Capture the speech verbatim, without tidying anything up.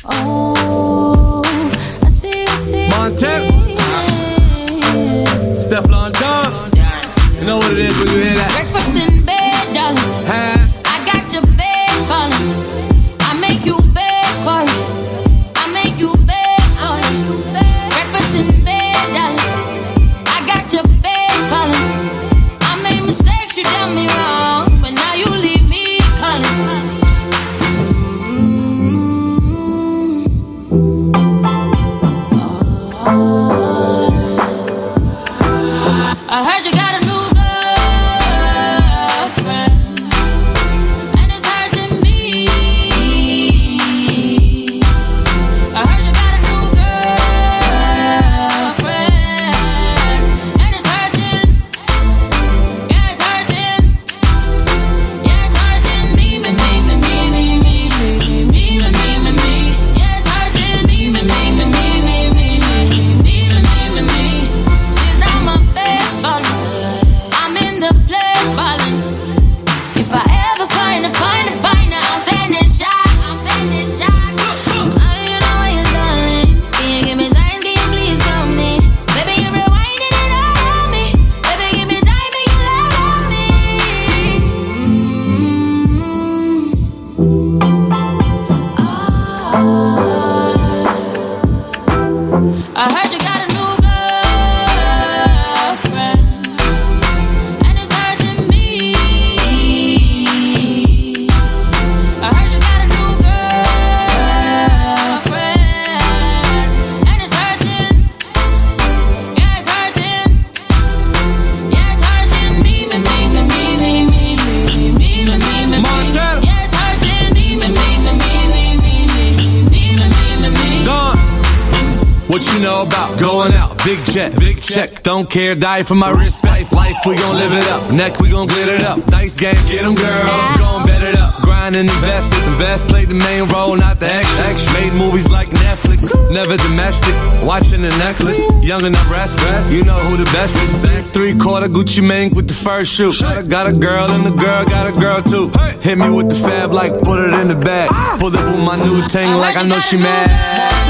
Oh, I see, I see, Montana. Stefflon Don. You know what it is when you hear that? Breakfast in bed, darling. Huh? I got your bed calling. I make you bed for you. I make you bed for you. Breakfast in bed, darling. I got your bed calling. I made mistakes, you done me wrong, but now you leave me calling. Mm-hmm. Oh. I heard you got a new girlfriend, and it's hurting me. I heard you got a new girlfriend, and it's hurting. Yeah, it's hurting. Yeah, it's hurting me, me, me, me, me, me, me, me, me, me, me, me. Yeah, it's hurting me, me, me, me, me, me, me, me, me, me, me, me. She's not my best ballin'. I'm in the place ballin'. If I ever find her, find her, find her, I'm sending shots. I'm sending shots. Oh, you know what you're darling. Can you give me signs? Can you please come me? Baby, you're rewinding it all on me. Baby, give me time, make you love on me. Mm-hmm. Oh. I heard you got a new girlfriend, and it's hurting me. I heard you got a new girlfriend, and it's hurting. Yeah, it's hurting. Yeah, it's hurting me, me, me, me, me, me, me, me, me, me, me, me. Montana. Yeah, it's hurting me, me, me, me, me, me, me, me, me, me, me, me. Don. What you know about going out? Big jet, big check. Don't care, die for my respect. Life, we gon' live it up. Neck, we gon' glitter it up. Dice game, get 'em, girl. We gon' bet it up. Grind and invest it. Invest, played the main role, not the extras. Made movies like Netflix, never domestic. Watching the necklace, young and I'm restless. You know who the best is. Three quarter Gucci Mane with the first shoe. Got a girl and the girl got a girl too. Hit me with the fab like put it in the bag. Pull up with my new tank like I know she mad.